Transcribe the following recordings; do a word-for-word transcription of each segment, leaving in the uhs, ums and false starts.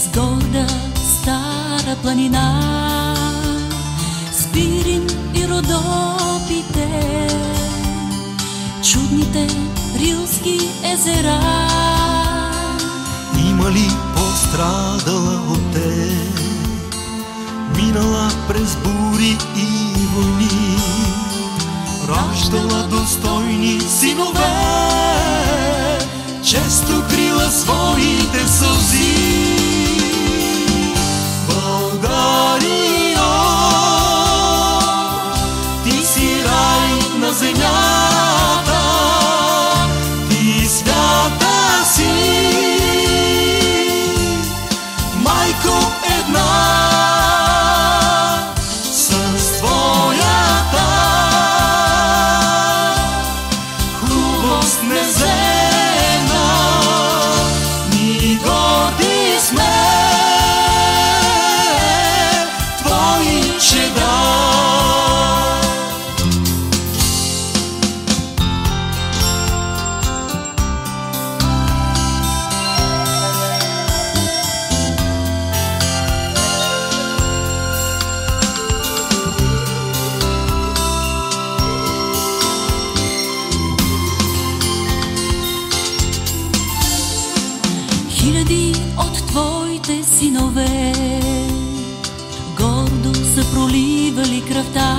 горда стара планина, Спирин и Родопите, чудните рилски езера. Има ли пострадала от теб, минала през бури и войни, раждала достойни синове, често крила своите сълзи? Българино, ти си рай на земята, ти свята си, майко една, с твоята хубост неземна ни горди сме, твои чеда. Хиляди от твоите синове гордо са проливали кръвта,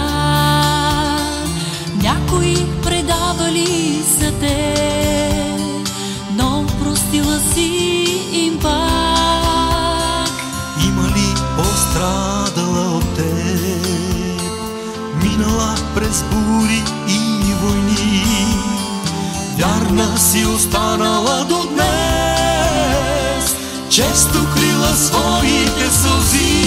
някои предавали са те, но простила си им пак. Има ли пострадала от теб, минала през бури и войни, вярна си останала до днес, често крила своите сълзи?